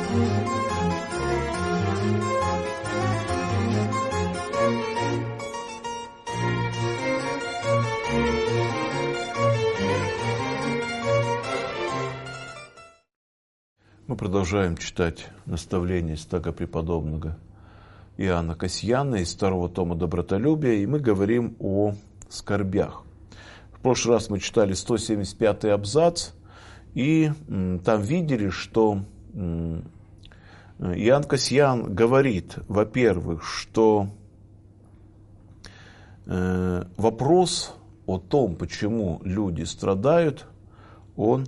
Мы продолжаем читать наставления святаго преподобного Иоанна Кассияна из второго тома «Добротолюбия», и мы говорим о скорбях. В прошлый раз мы читали 175-й абзац, и там видели, что Иоанн Кассиян говорит, во-первых, что вопрос о том, почему люди страдают, он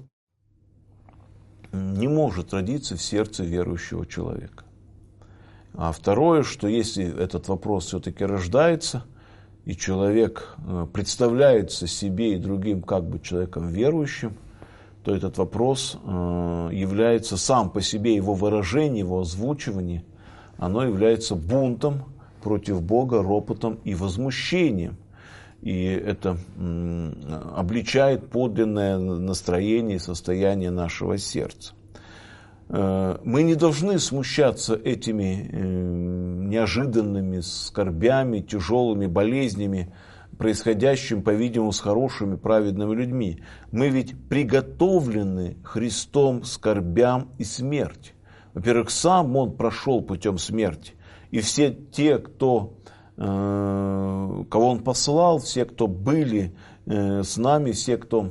не может родиться в сердце верующего человека. А второе, что если этот вопрос все-таки рождается, и человек представляется себе и другим как бы человеком верующим, то этот вопрос является сам по себе, его выражение, его озвучивание, оно является бунтом против Бога, ропотом и возмущением. И это обличает подлинное настроение и состояние нашего сердца. Мы не должны смущаться этими неожиданными скорбями, тяжелыми болезнями, происходящими, по-видимому, с хорошими, праведными людьми. Мы ведь приготовлены Христом скорбям и смерти. Во-первых, сам Он прошел путем смерти. И все те, кого Он послал, все, кто были с нами, все, кто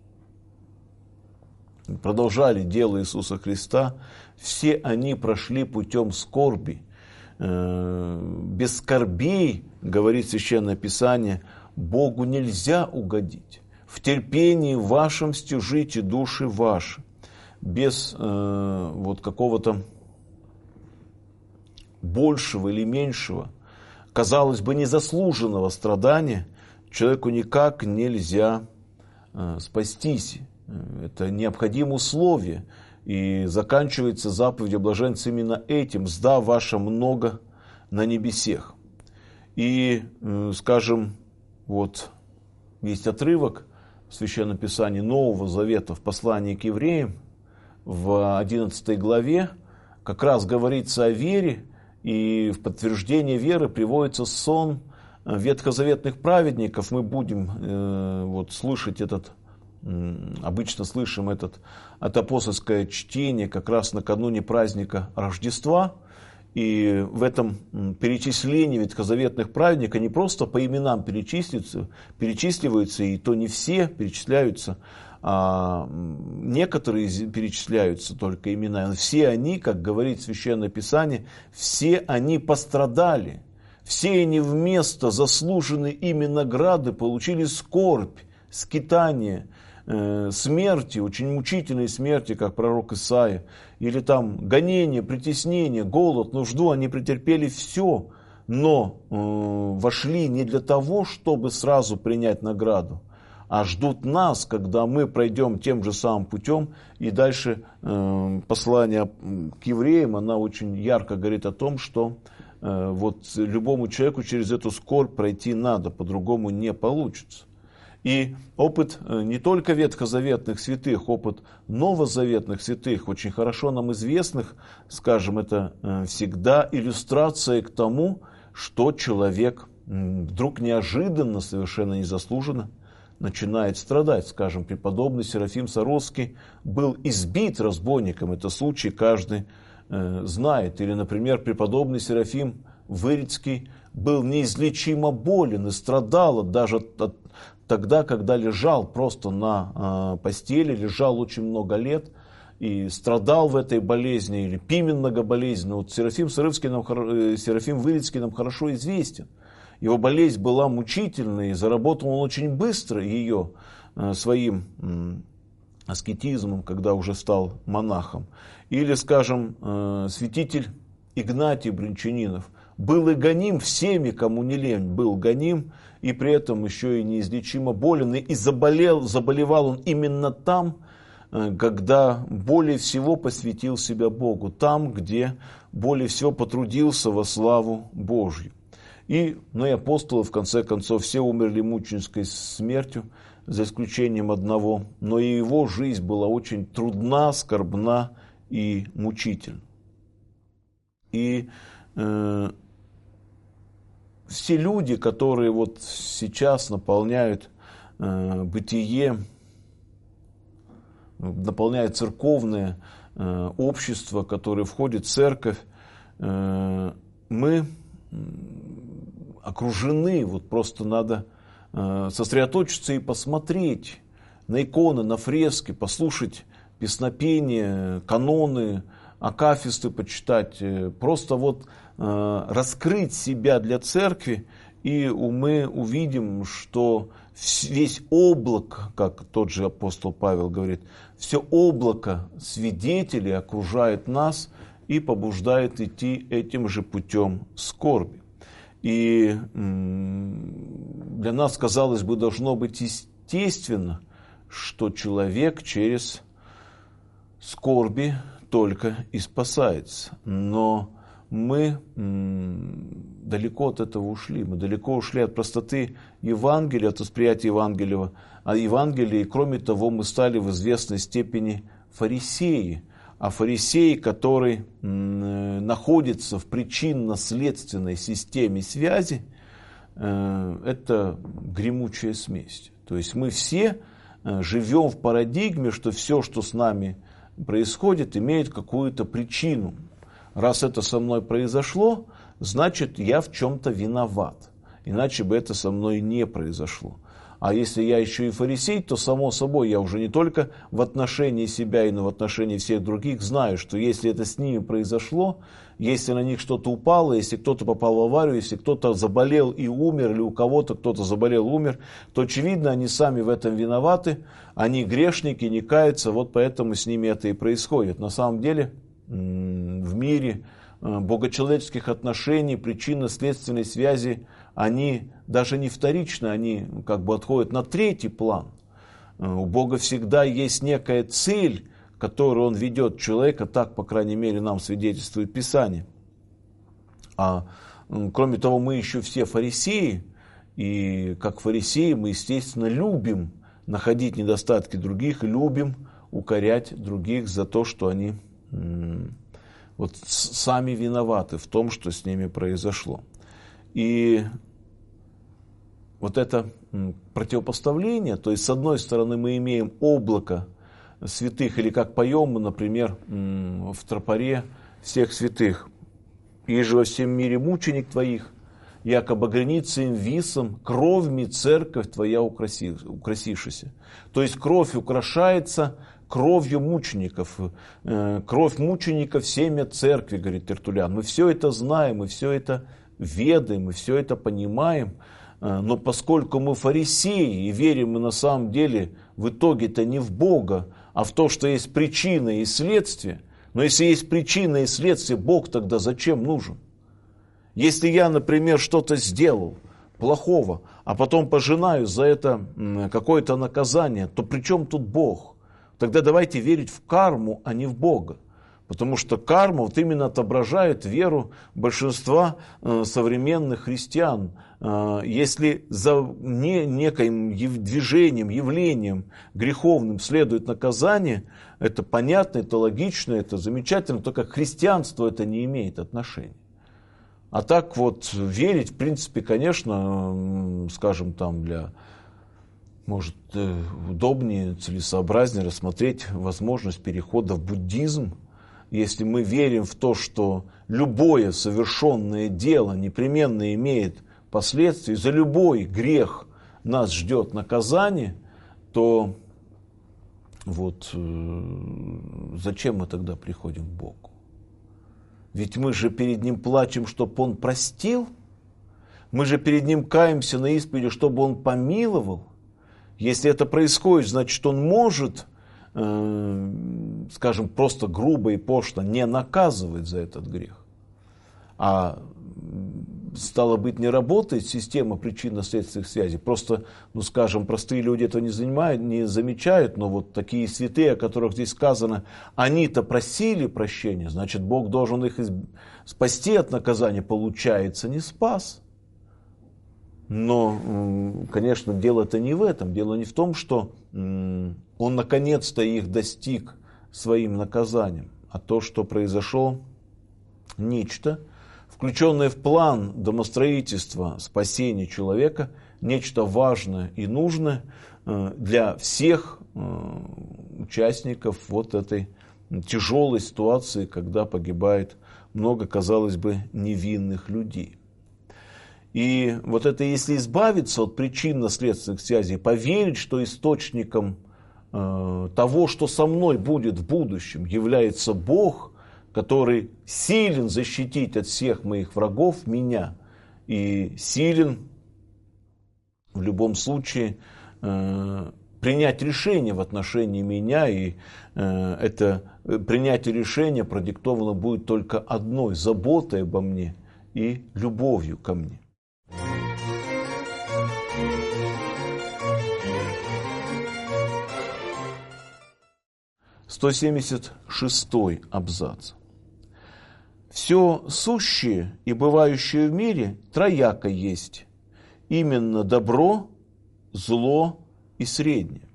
продолжали дело Иисуса Христа, все они прошли путем скорби. Без скорбей, говорит Священное Писание, Богу нельзя угодить. В терпении вашем стяжите души ваши. Без какого-то большего или меньшего, казалось бы, незаслуженного страдания человеку никак нельзя спастись. Это необходимое условие. И заканчивается заповедь о блаженстве именно этим: «Сда ваша много на небесех». И, скажем, есть отрывок в Священном Писании Нового Завета в послании к евреям в 11 главе, как раз говорится о вере, и в подтверждение веры приводится сон ветхозаветных праведников. Мы будем слышать обычно слышим это апостольское чтение как раз накануне праздника Рождества. И в этом перечислении ветхозаветных праведников не просто по именам перечисливаются, и то не все перечисляются, а некоторые перечисляются только имена. Все они, как говорит Священное Писание, все они пострадали. Все они вместо заслуженной ими награды получили скорбь, скитание, смерти, очень мучительной смерти, как пророк Исаия, или там гонение, притеснение, голод, нужду, они претерпели все, но вошли не для того, чтобы сразу принять награду, а ждут нас, когда мы пройдем тем же самым путем. И дальше послание к евреям, она очень ярко говорит о том, что любому человеку через эту скорбь пройти надо, по-другому не получится. И опыт не только ветхозаветных святых, опыт новозаветных святых, очень хорошо нам известных, скажем, это всегда иллюстрация к тому, что человек вдруг неожиданно, совершенно незаслуженно начинает страдать. Скажем, преподобный Серафим Саровский был избит разбойником, это случай каждый знает. Или, например, преподобный Серафим Вырицкий был неизлечимо болен и страдал даже тогда, когда лежал просто на постели, лежал очень много лет и страдал в этой болезни, или Пимен многоболезненный. Серафим Вырицкий нам хорошо известен. Его болезнь была мучительной, и заработал он очень быстро ее своим аскетизмом, когда уже стал монахом. Или, скажем, святитель Игнатий Брянчанинов был и гоним всеми, кому не лень, был гоним, и при этом еще и неизлечимо болен, и заболевал он именно там, когда более всего посвятил себя Богу, там, где более всего потрудился во славу Божью. И апостолы, в конце концов, все умерли мученической смертью, за исключением одного, но и его жизнь была очень трудна, скорбна и мучительна. И все люди, которые вот сейчас наполняют бытие, наполняют церковное общество, которое входит в церковь, мы окружены, вот просто надо сосредоточиться и посмотреть на иконы, на фрески, послушать песнопения, каноны, акафисты почитать, просто вот раскрыть себя для церкви, и мы увидим, что весь облак, как тот же апостол Павел говорит, все облако свидетелей окружает нас и побуждает идти этим же путем скорби. И для нас, казалось бы, должно быть естественно, что человек через скорби только и спасается. Но мы далеко от этого ушли. Мы далеко ушли от простоты Евангелия, от восприятия Евангелия. И кроме того, мы стали в известной степени фарисеи. А фарисей, который находится в причинно-следственной системе связи, это гремучая смесь. То есть мы все живем в парадигме, что все, что с нами происходит, имеет какую-то причину. Раз это со мной произошло, значит, я в чем-то виноват. Иначе бы это со мной не произошло. А если я еще и фарисей, то само собой я уже не только в отношении себя, но и в отношении всех других знаю, что если это с ними произошло, если на них что-то упало, если кто-то попал в аварию, если кто-то заболел и умер, или у кого-то кто-то заболел и умер, то очевидно они сами в этом виноваты, они грешники, не каются, вот поэтому с ними это и происходит. На самом деле в мире богочеловеческих отношений, причинно-следственной связи, они даже не вторичны, они как бы отходят на третий план. У Бога всегда есть некая цель, которую Он ведет человека, так, по крайней мере, нам свидетельствует Писание. А кроме того, мы еще все фарисеи, и как фарисеи мы, естественно, любим находить недостатки других, и любим укорять других за то, что они вот сами виноваты в том, что с ними произошло. И вот это противопоставление, то есть с одной стороны мы имеем облако святых, или как поем мы, например, в тропаре всех святых. «Иже во всем мире мученик твоих, якобы границы им висом, кровьми церковь твоя украсившаяся». То есть кровь украшается кровью мучеников. Кровь мучеников – семя церкви, говорит Тертуллиан. Мы все это знаем, мы все это ведаем, мы все это понимаем. Но поскольку мы фарисеи и верим мы на самом деле в итоге-то не в Бога, а в то, что есть причина и следствие. Но если есть причина и следствие, Бог тогда зачем нужен? Если я, например, что-то сделал плохого, а потом пожинаю за это какое-то наказание, то при чем тут Бог? Тогда давайте верить в карму, а не в Бога. Потому что карма вот именно отображает веру большинства современных христиан. Если за неким движением, явлением греховным следует наказание, это понятно, это логично, это замечательно, только к христианству это не имеет отношения. А так вот верить, в принципе, конечно, скажем там для... Может, удобнее, целесообразнее рассмотреть возможность перехода в буддизм, если мы верим в то, что любое совершенное дело непременно имеет последствия, за любой грех нас ждет наказание, то вот зачем мы тогда приходим к Богу? Ведь мы же перед Ним плачем, чтобы Он простил, мы же перед Ним каемся на исповеди, чтобы Он помиловал. Если это происходит, значит, Он может, скажем, просто грубо и пошло не наказывать за этот грех. А стало быть, не работает система причинно-следственных связей. Просто, скажем, простые люди этого не замечают, но вот такие святые, о которых здесь сказано, они-то просили прощения, значит, Бог должен их спасти от наказания, получается, не спас. Но, конечно, дело-то не в этом. Дело не в том, что Он наконец-то их достиг своим наказанием. А то, что произошло нечто, включенное в план домостроительства спасения человека, нечто важное и нужное для всех участников вот этой тяжелой ситуации, когда погибает много, казалось бы, невинных людей. И вот это, если избавиться от причинно-следственных связей, поверить, что источником того, что со мной будет в будущем, является Бог, который силен защитить от всех моих врагов меня и силен в любом случае принять решение в отношении меня, и это принятие решения продиктовано будет только одной: заботой обо мне и любовью ко мне. (176-й абзац). Все сущее и бывающее в мире трояко есть, именно добро, зло и среднее.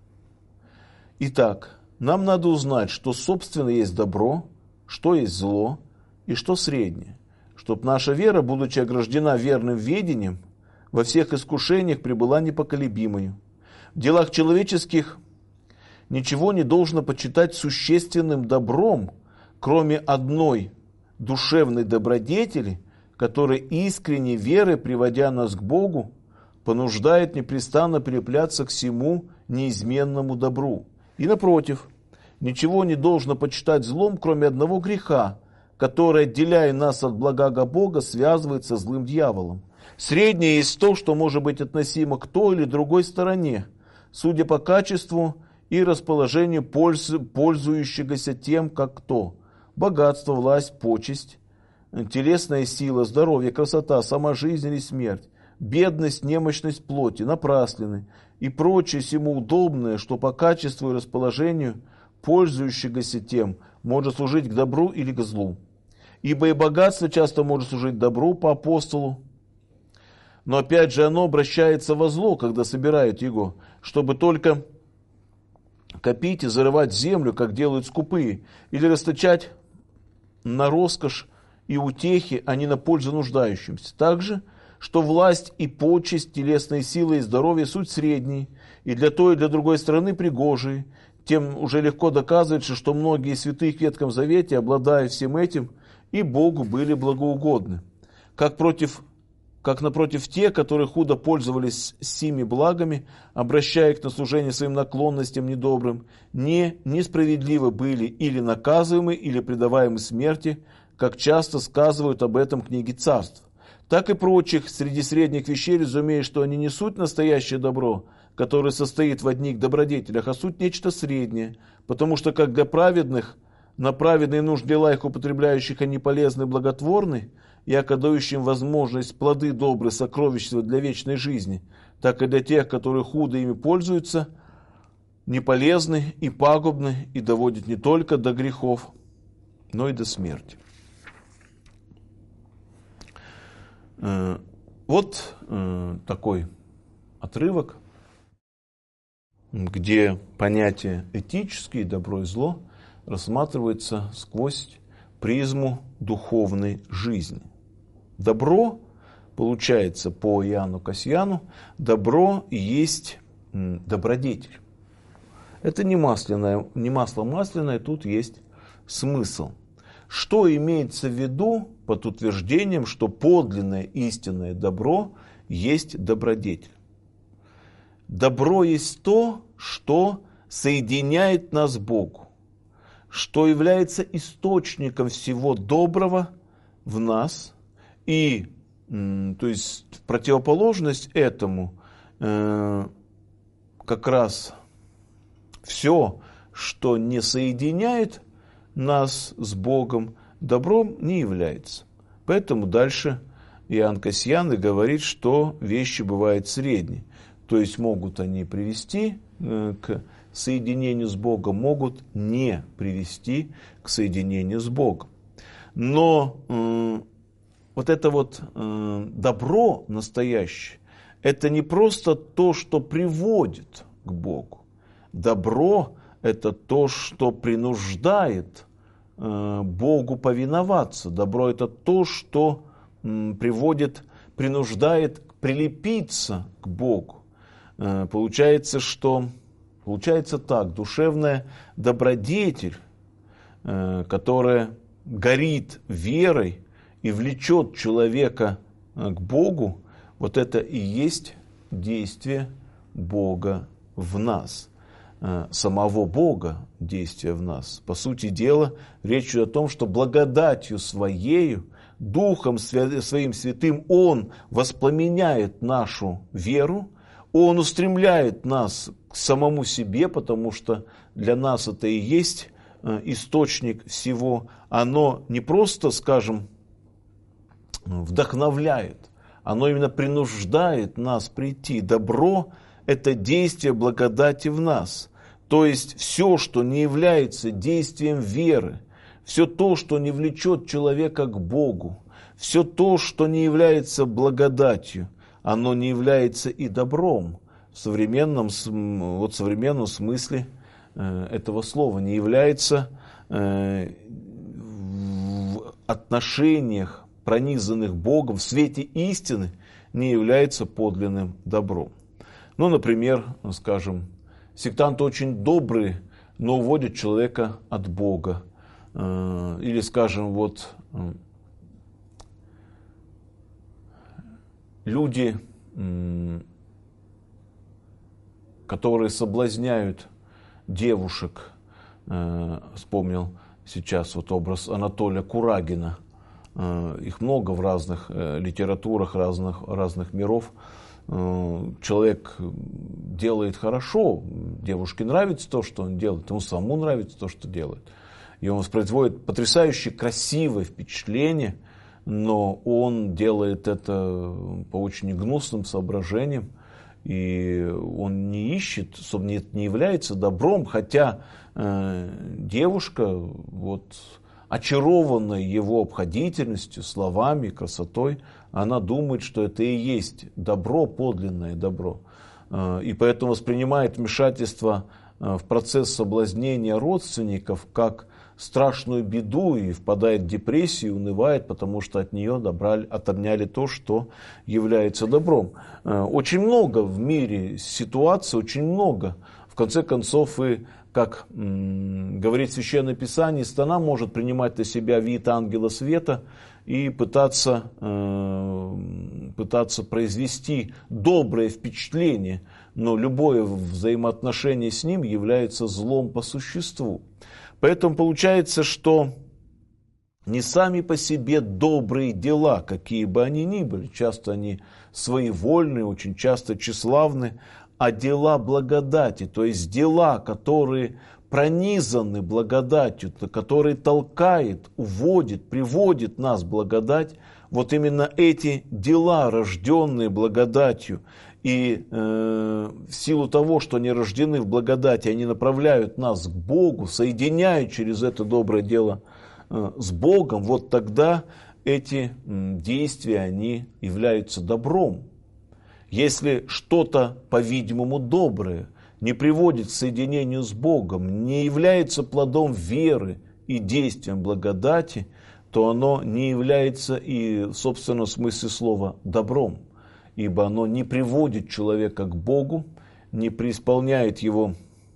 Итак, нам надо узнать, что собственно есть добро, что есть зло и что среднее, чтобы наша вера, будучи ограждена верным ведением, во всех искушениях пребыла непоколебимою. В делах человеческих ничего не должно почитать существенным добром, кроме одной душевной добродетели, которая искренней верой, приводя нас к Богу, понуждает непрестанно прилепляться к всему неизменному добру. И напротив, ничего не должно почитать злом, кроме одного греха, который, отделяя нас от блага Бога, связывает со злым дьяволом. Среднее есть то, что может быть относимо к той или другой стороне, судя по качеству и расположению пользующегося тем, как кто: богатство, власть, почесть, телесная сила, здоровье, красота, сама жизнь или смерть, бедность, немощность плоти, напраслины и прочее сему удобное, что по качеству и расположению пользующегося тем может служить к добру или к злу. Ибо и богатство часто может служить добру по апостолу, но опять же оно обращается во зло, когда собирают его, чтобы только копить и зарывать землю, как делают скупые, или расточать на роскошь и утехи, а не на пользу нуждающимся. Также, что власть и почесть, телесные силы и здоровье суть средние, и для той, и для другой стороны пригожие. Тем уже легко доказывается, что многие святые в Ветхом Завете, обладая всем этим, и Богу были благоугодны. Как напротив те, которые худо пользовались сими благами, обращая их на служение своим наклонностям недобрым, несправедливо были или наказываемы, или предаваемы смерти, как часто сказывают об этом книги царств. Так и прочих среди средних вещей, разумея, что они не суть настоящее добро, которое состоит в одних добродетелях, а суть нечто среднее, потому что как для праведных, на праведные нужды дела их употребляющих они полезны и благотворны, и оказывающим возможность плоды добрые сокровища для вечной жизни, так и для тех, которые худо ими пользуются, неполезны и пагубны, и доводят не только до грехов, но и до смерти. Вот такой отрывок, где понятие этическое, добро и зло рассматривается сквозь призму духовной жизни. Добро, получается, по Иоанну Кассиану, добро есть добродетель. Это не масло масляное, тут есть смысл. Что имеется в виду под утверждением, что подлинное истинное добро есть добродетель? Добро есть то, что соединяет нас с Богом, что является источником всего доброго в нас. И, то есть, в противоположность этому, как раз все, что не соединяет нас с Богом, добром не является. Поэтому дальше Иоанн Кассиан и говорит, что вещи бывают средние. То есть могут они привести к соединению с Богом, могут не привести к соединению с Богом. Но вот это вот добро настоящее, это не просто то, что приводит к Богу. Добро – это то, что принуждает Богу повиноваться. Добро – это то, что принуждает прилепиться к Богу. Получается так, душевная добродетель, которая горит верой и влечет человека к Богу, вот это и есть действие Бога в нас, самого Бога действия в нас. По сути дела, речь идет о том, что благодатью Своею, Духом Своим Святым Он воспламеняет нашу веру, Он устремляет нас к самому себе, потому что для нас это и есть источник всего. Оно не просто, скажем, вдохновляет, оно именно принуждает нас прийти. Добро – это действие благодати в нас. То есть все, что не является действием веры, все то, что не влечет человека к Богу, все то, что не является благодатью, оно не является и добром в современном смысле этого слова, не является в отношениях, пронизанных Богом, в свете истины, не является подлинным добром. Ну, например, скажем, сектанты очень добрые, но уводят человека от Бога. Или, скажем, люди, которые соблазняют девушек, вспомнил сейчас образ Анатолия Курагина. Их много в разных литературах, разных миров. Человек делает хорошо, девушке нравится то, что он делает, ему самому нравится то, что делает. И он воспроизводит потрясающе красивое впечатление, но он делает это по очень гнусным соображениям. И он не ищет, собственно, не является добром, хотя девушка, очарованная его обходительностью, словами, красотой, она думает, что это и есть добро, подлинное добро. И поэтому воспринимает вмешательство в процесс соблазнения родственников как страшную беду и впадает в депрессию, унывает, потому что от нее отняли то, что является добром. Очень много в мире ситуаций, очень много. В конце концов, и, как говорит Священное Писание, сатана может принимать на себя вид ангела света и пытаться произвести доброе впечатление, но любое взаимоотношение с ним является злом по существу. Поэтому получается, что не сами по себе добрые дела, какие бы они ни были, часто они своевольные, очень часто тщеславны, а дела благодати, то есть дела, которые пронизаны благодатью, которые толкает, уводит, приводит нас благодать, вот именно эти дела, рожденные благодатью, и в силу того, что они рождены в благодати, они направляют нас к Богу, соединяют через это доброе дело с Богом, вот тогда эти действия, они являются добром. Если что-то, по-видимому, доброе не приводит к соединению с Богом, не является плодом веры и действием благодати, то оно не является и в собственном смысле слова добром, ибо оно не приводит человека к Богу, не преисполняет его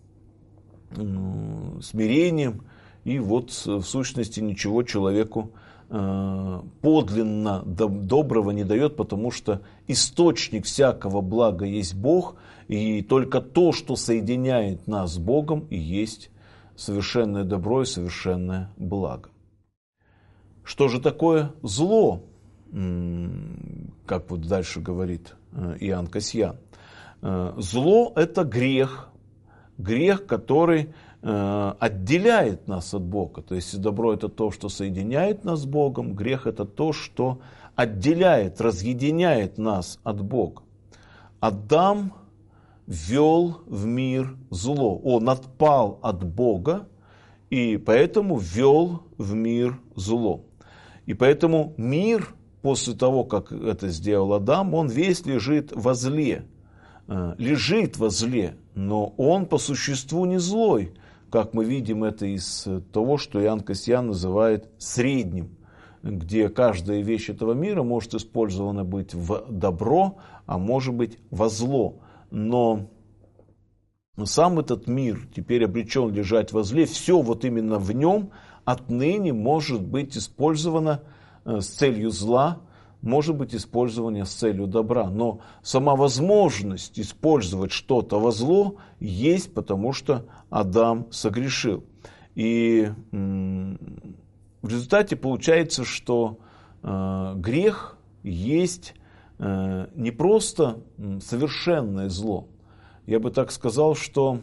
смирением, и в сущности ничего человеку подлинно доброго не дает, потому что источник всякого блага есть Бог, и только то, что соединяет нас с Богом, и есть совершенное добро и совершенное благо. Что же такое зло? Как дальше говорит Иоанн Кассиан. Зло – это грех, который отделяет нас от Бога. То есть добро – это то, что соединяет нас с Богом, грех – это то, что отделяет, разъединяет нас от Бога. Адам ввел в мир зло, он отпал от Бога, и поэтому ввел в мир зло. И поэтому мир, после того, как это сделал Адам, он весь лежит во зле, но он по существу не злой. как мы видим это из того, что Иоанн Кассиан называет средним, где каждая вещь этого мира может использована быть в добро, а может быть во зло. Но сам этот мир теперь обречен лежать во зле, все вот именно в нем отныне может быть использовано с целью зла, может быть использовано с целью добра. Но сама возможность использовать что-то во зло есть, потому что Адам согрешил. И в результате получается, что грех есть не просто совершенное зло. Я бы так сказал, что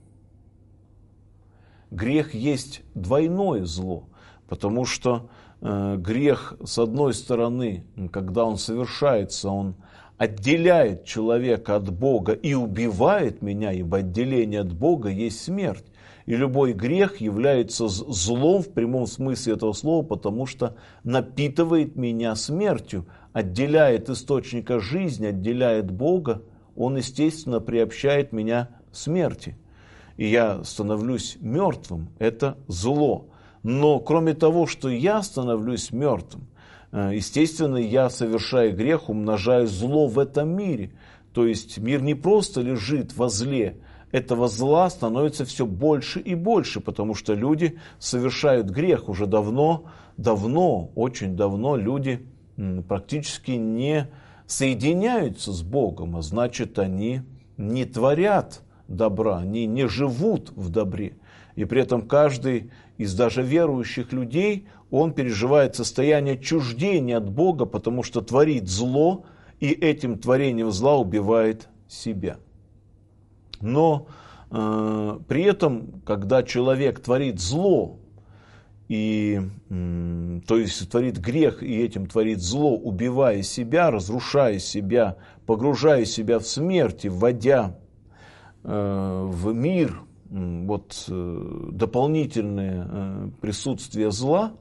грех есть двойное зло, потому что грех, с одной стороны, когда он совершается, он отделяет человека от Бога и убивает меня, ибо отделение от Бога есть смерть. И любой грех является злом в прямом смысле этого слова, потому что напитывает меня смертью, отделяет источника жизни, отделяет Бога, он, естественно, приобщает меня к смерти. И я становлюсь мертвым, это зло. Но кроме того, что я становлюсь мертвым, естественно, я, совершая грех, умножаю зло в этом мире. То есть мир не просто лежит во зле, этого зла становится все больше и больше, потому что люди совершают грех. Уже давно, очень давно люди практически не соединяются с Богом, а значит, они не творят добра, они не живут в добре. И при этом каждый из даже верующих людей, он переживает состояние отчуждения от Бога, потому что творит зло, и этим творением зла убивает себя. Но при этом, когда человек творит зло, то есть творит грех и этим творит зло, убивая себя, разрушая себя, погружая себя в смерть и вводя в мир дополнительное присутствие зла,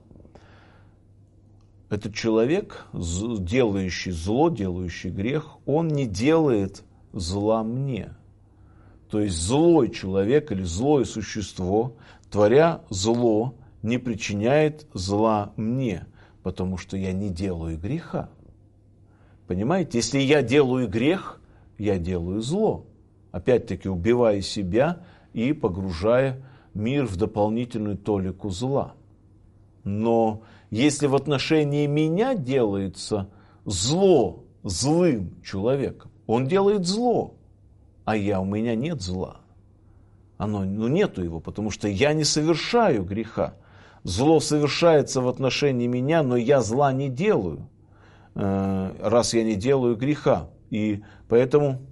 этот человек, делающий зло, делающий грех, он не делает зла мне. То есть злой человек или злое существо, творя зло, не причиняет зла мне, потому что я не делаю греха. Понимаете, если я делаю грех, я делаю зло. Опять-таки убивая себя и погружая мир в дополнительную толику зла. Но если в отношении меня делается зло злым человеком, он делает зло, а у меня нет зла. Нету его, потому что я не совершаю греха. Зло совершается в отношении меня, но я зла не делаю, раз я не делаю греха. И поэтому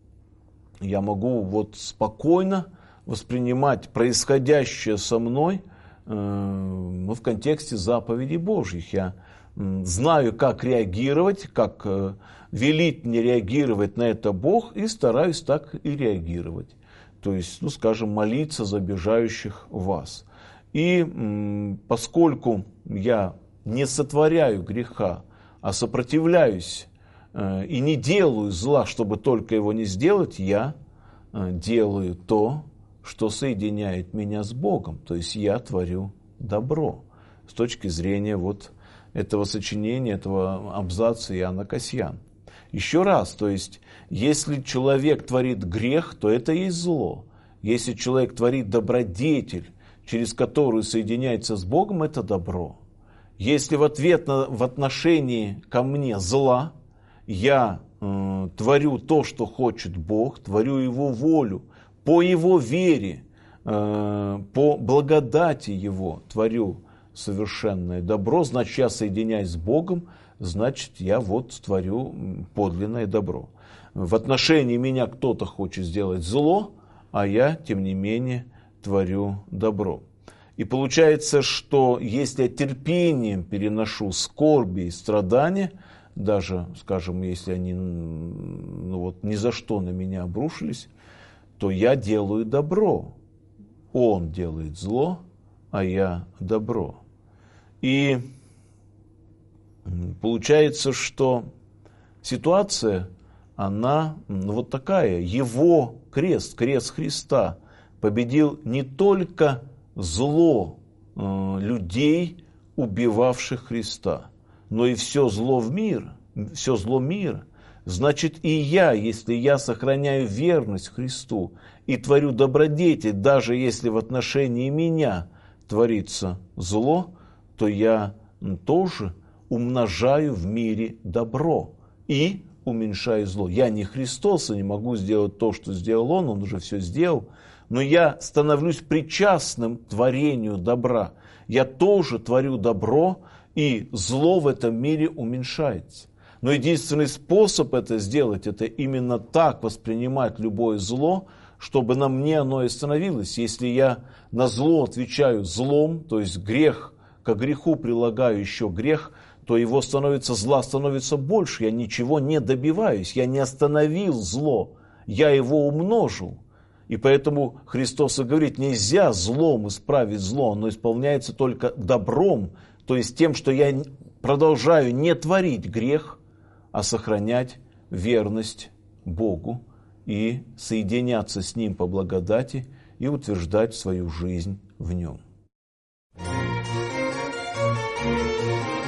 я могу спокойно воспринимать происходящее со мной в контексте заповедей Божьих. Я знаю, как реагировать, как велит мне реагировать на это Бог, и стараюсь так и реагировать. То есть, молиться за обижающих вас. И поскольку я не сотворяю греха, а сопротивляюсь и не делаю зла, чтобы только его не сделать, я делаю то, что соединяет меня с Богом. То есть я творю добро. С точки зрения этого сочинения, этого абзаца Иоанна Кассиана. Еще раз, то есть, если человек творит грех, то это есть зло. Если человек творит добродетель, через которую соединяется с Богом, это добро. Если в ответ в отношении ко мне зла, я творю то, что хочет Бог, творю Его волю, по Его вере, по благодати Его творю совершенное добро, значит, я соединяюсь с Богом, значит, я творю подлинное добро. В отношении меня кто-то хочет сделать зло, а я, тем не менее, творю добро. И получается, что если я терпением переношу скорби и страдания, даже, скажем, если они ни за что на меня обрушились, то я делаю добро. Он делает зло, а я добро. И получается, что ситуация, она такая. Его крест, крест Христа, победил не только зло людей, убивавших Христа, но и все зло мира. Значит, и я, если я сохраняю верность Христу и творю добродетель, даже если в отношении меня творится зло, то я тоже умножаю в мире добро и уменьшаю зло. Я не Христос, и не могу сделать то, что сделал Он уже все сделал, но я становлюсь причастным к творению добра. Я тоже творю добро, и зло в этом мире уменьшается. Но единственный способ это сделать, это именно так воспринимать любое зло, чтобы на мне оно и становилось. Если я на зло отвечаю злом, то есть грех, к греху прилагаю еще грех, то его зла становится больше. Я ничего не добиваюсь, я не остановил зло, я его умножил. И поэтому Христос и говорит, нельзя злом исправить зло, оно исполняется только добром, то есть тем, что я продолжаю не творить грех, а сохранять верность Богу и соединяться с Ним по благодати и утверждать свою жизнь в Нем.